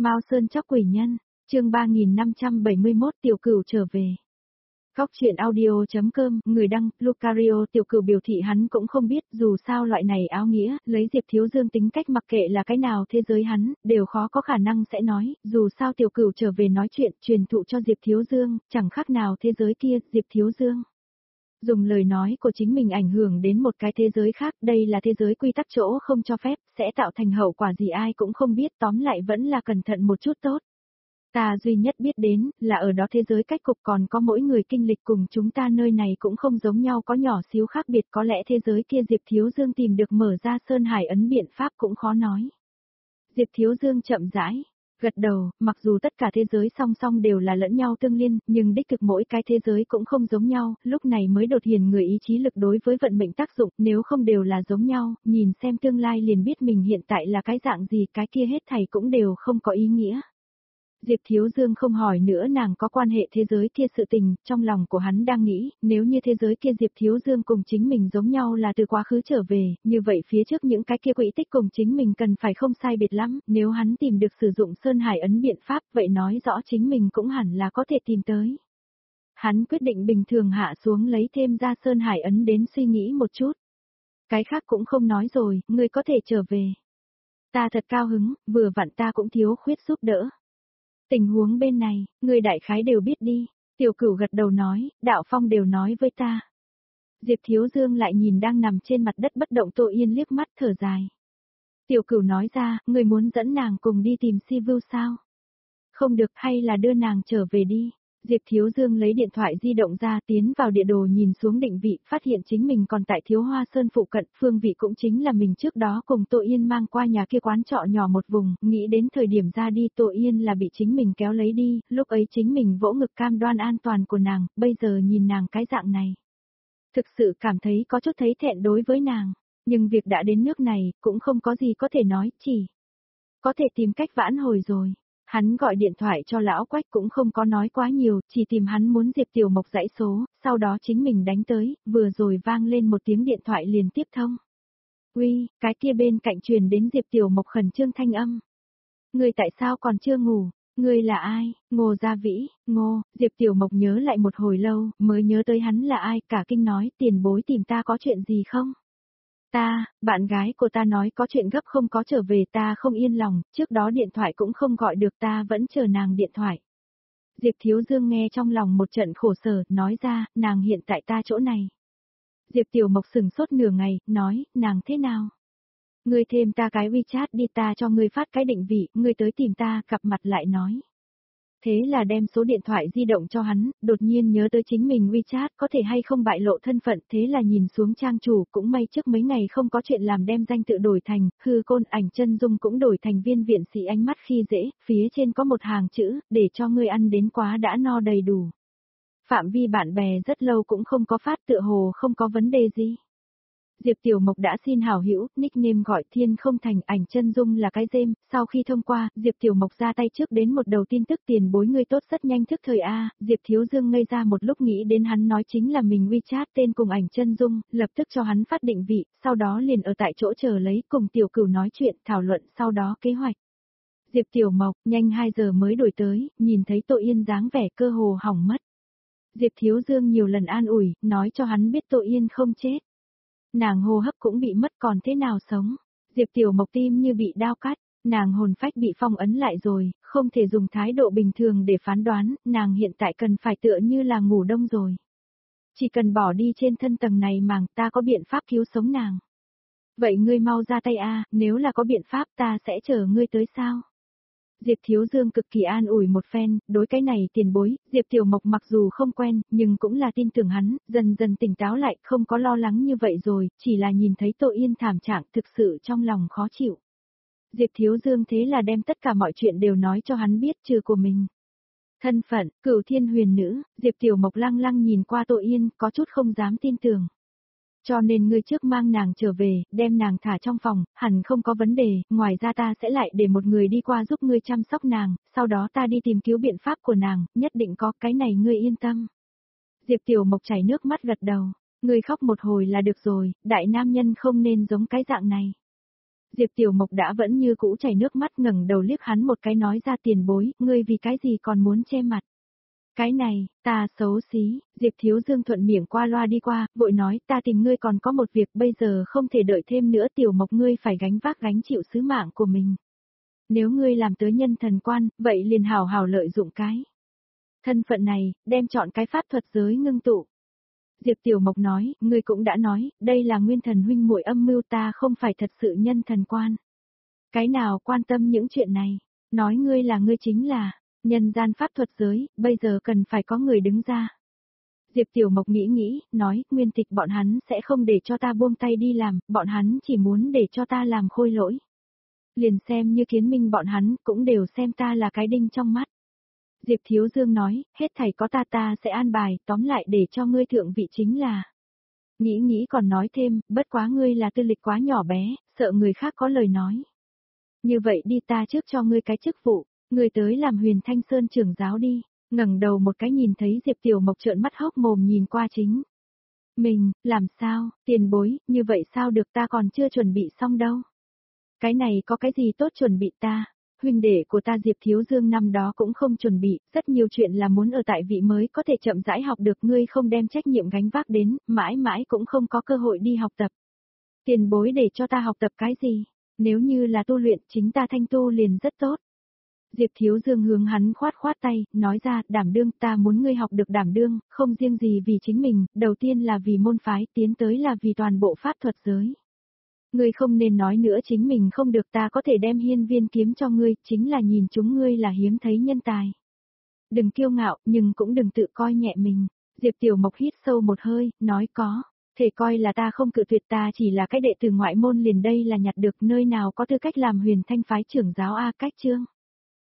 Mao Sơn Chóc Quỷ Nhân, chương 3571 Tiểu Cửu trở về. Góc truyện audio.com, người đăng, Lucario. Tiểu Cửu biểu thị hắn cũng không biết, dù sao loại này áo nghĩa, lấy Diệp Thiếu Dương tính cách mặc kệ là cái nào thế giới hắn, đều khó có khả năng sẽ nói, dù sao Tiểu Cửu trở về nói chuyện, truyền thụ cho Diệp Thiếu Dương, chẳng khác nào thế giới kia, Diệp Thiếu Dương. Dùng lời nói của chính mình ảnh hưởng đến một cái thế giới khác, đây là thế giới quy tắc chỗ không cho phép, sẽ tạo thành hậu quả gì ai cũng không biết, tóm lại vẫn là cẩn thận một chút tốt. Ta duy nhất biết đến, là ở đó thế giới cách cục còn có mỗi người kinh lịch cùng chúng ta nơi này cũng không giống nhau, có nhỏ xíu khác biệt, có lẽ thế giới kia Diệp Thiếu Dương tìm được mở ra Sơn Hải ấn biện pháp cũng khó nói. Diệp Thiếu Dương chậm rãi gật đầu, mặc dù tất cả thế giới song song đều là lẫn nhau tương liên, nhưng đích thực mỗi cái thế giới cũng không giống nhau, lúc này mới đột hiện người ý chí lực đối với vận mệnh tác dụng, nếu không đều là giống nhau, nhìn xem tương lai liền biết mình hiện tại là cái dạng gì, cái kia hết thảy cũng đều không có ý nghĩa. Diệp Thiếu Dương không hỏi nữa nàng có quan hệ thế giới kia sự tình, trong lòng của hắn đang nghĩ, nếu như thế giới kia Diệp Thiếu Dương cùng chính mình giống nhau là từ quá khứ trở về, như vậy phía trước những cái kia quỹ tích cùng chính mình cần phải không sai biệt lắm, nếu hắn tìm được sử dụng Sơn Hải ấn biện pháp, vậy nói rõ chính mình cũng hẳn là có thể tìm tới. Hắn quyết định bình thường hạ xuống lấy thêm ra Sơn Hải ấn đến suy nghĩ một chút. Cái khác cũng không nói rồi, ngươi có thể trở về. Ta thật cao hứng, vừa vặn ta cũng thiếu khuyết giúp đỡ. Tình huống bên này, người đại khái đều biết đi, Tiểu Cửu gật đầu nói, Đạo Phong đều nói với ta. Diệp Thiếu Dương lại nhìn đang nằm trên mặt đất bất động Tô Yên liếc mắt thở dài. Tiểu Cửu nói ra, người muốn dẫn nàng cùng đi tìm Si Vưu sao? Không được, hay là đưa nàng trở về đi. Diệp Thiếu Dương lấy điện thoại di động ra, tiến vào địa đồ nhìn xuống định vị, phát hiện chính mình còn tại Thiếu Hoa Sơn phụ cận, phương vị cũng chính là mình trước đó cùng Tô Yên mang qua nhà kia quán trọ nhỏ một vùng, nghĩ đến thời điểm ra đi Tô Yên là bị chính mình kéo lấy đi, lúc ấy chính mình vỗ ngực cam đoan an toàn của nàng, bây giờ nhìn nàng cái dạng này. Thực sự cảm thấy có chút thấy thẹn đối với nàng, nhưng việc đã đến nước này, cũng không có gì có thể nói, chỉ có thể tìm cách vãn hồi rồi. Hắn gọi điện thoại cho lão Quách cũng không có nói quá nhiều, chỉ tìm hắn muốn Diệp Tiểu Mộc dãy số, sau đó chính mình đánh tới, vừa rồi vang lên một tiếng điện thoại liền tiếp thông. Uy, cái kia bên cạnh truyền đến Diệp Tiểu Mộc khẩn trương thanh âm. Ngươi tại sao còn chưa ngủ? Ngươi là ai? Ngô Gia Vĩ, Ngô, Diệp Tiểu Mộc nhớ lại một hồi lâu, mới nhớ tới hắn là ai, cả kinh nói, tiền bối tìm ta có chuyện gì không? Bạn gái của ta nói có chuyện gấp không có trở về, ta không yên lòng, trước đó điện thoại cũng không gọi được, ta vẫn chờ nàng điện thoại. Diệp Thiếu Dương nghe trong lòng một trận khổ sở, nói ra, nàng hiện tại ta chỗ này. Diệp Tiểu Mộc sừng sốt nửa ngày, nói, nàng thế nào? Ngươi thêm ta cái WeChat đi, ta cho ngươi phát cái định vị, ngươi tới tìm ta, gặp mặt lại nói. Thế là đem số điện thoại di động cho hắn, đột nhiên nhớ tới chính mình WeChat có thể hay không bại lộ thân phận, thế là nhìn xuống trang chủ, cũng may trước mấy ngày không có chuyện làm đem danh tự đổi thành, hư côn ảnh chân dung cũng đổi thành viên viện sĩ ánh mắt khi dễ, phía trên có một hàng chữ, để cho ngươi ăn đến quá đã no đầy đủ. Phạm vi bạn bè rất lâu cũng không có phát, tựa hồ không có vấn đề gì. Diệp Tiểu Mộc đã xin hảo hữu, nickname gọi Thiên Không Thành, ảnh chân dung là cái rêm, sau khi thông qua, Diệp Tiểu Mộc ra tay trước đến một đầu tin tức tiền bối ngươi tốt rất nhanh thức thời A, Diệp Thiếu Dương ngây ra một lúc nghĩ đến hắn nói chính là mình WeChat tên cùng ảnh chân dung, lập tức cho hắn phát định vị, sau đó liền ở tại chỗ chờ lấy cùng Tiểu Cửu nói chuyện, thảo luận sau đó kế hoạch. Diệp Tiểu Mộc, nhanh 2 giờ mới đổi tới, nhìn thấy Tô Yên dáng vẻ cơ hồ hỏng mất. Diệp Thiếu Dương nhiều lần an ủi, nói cho hắn biết Tô Yên không chết. Nàng hô hấp cũng bị mất còn thế nào sống. Diệp Tiểu Mộc tim như bị đao cắt, nàng hồn phách bị phong ấn lại rồi, không thể dùng thái độ bình thường để phán đoán, nàng hiện tại cần phải tựa như là ngủ đông rồi. Chỉ cần bỏ đi trên thân tầng này màng, ta có biện pháp cứu sống nàng. Vậy ngươi mau ra tay a, nếu là có biện pháp ta sẽ chờ ngươi tới sao? Diệp Thiếu Dương cực kỳ an ủi một phen, đối cái này tiền bối, Diệp Tiểu Mộc mặc dù không quen, nhưng cũng là tin tưởng hắn, dần dần tỉnh táo lại, không có lo lắng như vậy rồi, chỉ là nhìn thấy Tô Yên thảm trạng thực sự trong lòng khó chịu. Diệp Thiếu Dương thế là đem tất cả mọi chuyện đều nói cho hắn biết trừ của mình. Thân phận, Cửu Thiên Huyền Nữ, Diệp Tiểu Mộc lăng lăng nhìn qua Tô Yên, có chút không dám tin tưởng. Cho nên ngươi trước mang nàng trở về, đem nàng thả trong phòng, hẳn không có vấn đề, ngoài ra ta sẽ lại để một người đi qua giúp ngươi chăm sóc nàng, sau đó ta đi tìm cứu biện pháp của nàng, nhất định có, cái này ngươi yên tâm. Diệp Tiểu Mộc chảy nước mắt gật đầu, ngươi khóc một hồi là được rồi, đại nam nhân không nên giống cái dạng này. Diệp Tiểu Mộc đã vẫn như cũ chảy nước mắt ngẩng đầu liếc hắn một cái nói ra tiền bối, ngươi vì cái gì còn muốn che mặt. Cái này, ta xấu xí, Diệp Thiếu Dương thuận miệng qua loa đi qua, vội nói ta tìm ngươi còn có một việc bây giờ không thể đợi thêm nữa Tiểu Mộc ngươi phải gánh vác gánh chịu sứ mạng của mình. Nếu ngươi làm tới nhân thần quan, vậy liền hào hào lợi dụng cái. Thân phận này, đem chọn cái pháp thuật giới ngưng tụ. Diệp Tiểu Mộc nói, ngươi cũng đã nói, đây là nguyên thần huynh muội âm mưu ta không phải thật sự nhân thần quan. Cái nào quan tâm những chuyện này, nói ngươi là ngươi chính là, nhân gian pháp thuật giới, bây giờ cần phải có người đứng ra. Diệp Tiểu Mộc nghĩ, nói, nguyên tịch bọn hắn sẽ không để cho ta buông tay đi làm, bọn hắn chỉ muốn để cho ta làm khôi lỗi. Liền xem như kiến minh bọn hắn, cũng đều xem ta là cái đinh trong mắt. Diệp Thiếu Dương nói, hết thảy có ta sẽ an bài, tóm lại để cho ngươi thượng vị chính là. Nghĩ còn nói thêm, bất quá ngươi là tư lịch quá nhỏ bé, sợ người khác có lời nói. Như vậy đi ta trước cho ngươi cái chức vụ, ngươi tới làm Huyền Thanh Sơn trưởng giáo đi, ngẩng đầu một cái nhìn thấy Diệp Tiểu Mộc trợn mắt hốc mồm nhìn qua chính. Mình, làm sao, tiền bối, như vậy sao được ta còn chưa chuẩn bị xong đâu. Cái này có cái gì tốt chuẩn bị ta, huynh đệ của ta Diệp Thiếu Dương năm đó cũng không chuẩn bị, rất nhiều chuyện là muốn ở tại vị mới có thể chậm rãi học được ngươi không đem trách nhiệm gánh vác đến, mãi mãi cũng không có cơ hội đi học tập. Tiền bối để cho ta học tập cái gì, nếu như là tu luyện chính ta thanh tu liền rất tốt. Diệp Thiếu Dương hướng hắn khoát tay, nói ra, đảm đương ta muốn ngươi học được đảm đương, không riêng gì vì chính mình, đầu tiên là vì môn phái, tiến tới là vì toàn bộ pháp thuật giới. Ngươi không nên nói nữa chính mình không được ta có thể đem hiên viên kiếm cho ngươi, chính là nhìn chúng ngươi là hiếm thấy nhân tài. Đừng kiêu ngạo, nhưng cũng đừng tự coi nhẹ mình. Diệp Tiểu Mộc hít sâu một hơi, nói có. Thể coi là ta không cự tuyệt ta chỉ là cái đệ tử ngoại môn liền đây là nhặt được nơi nào có tư cách làm Huyền Thanh phái trưởng giáo A cách chương.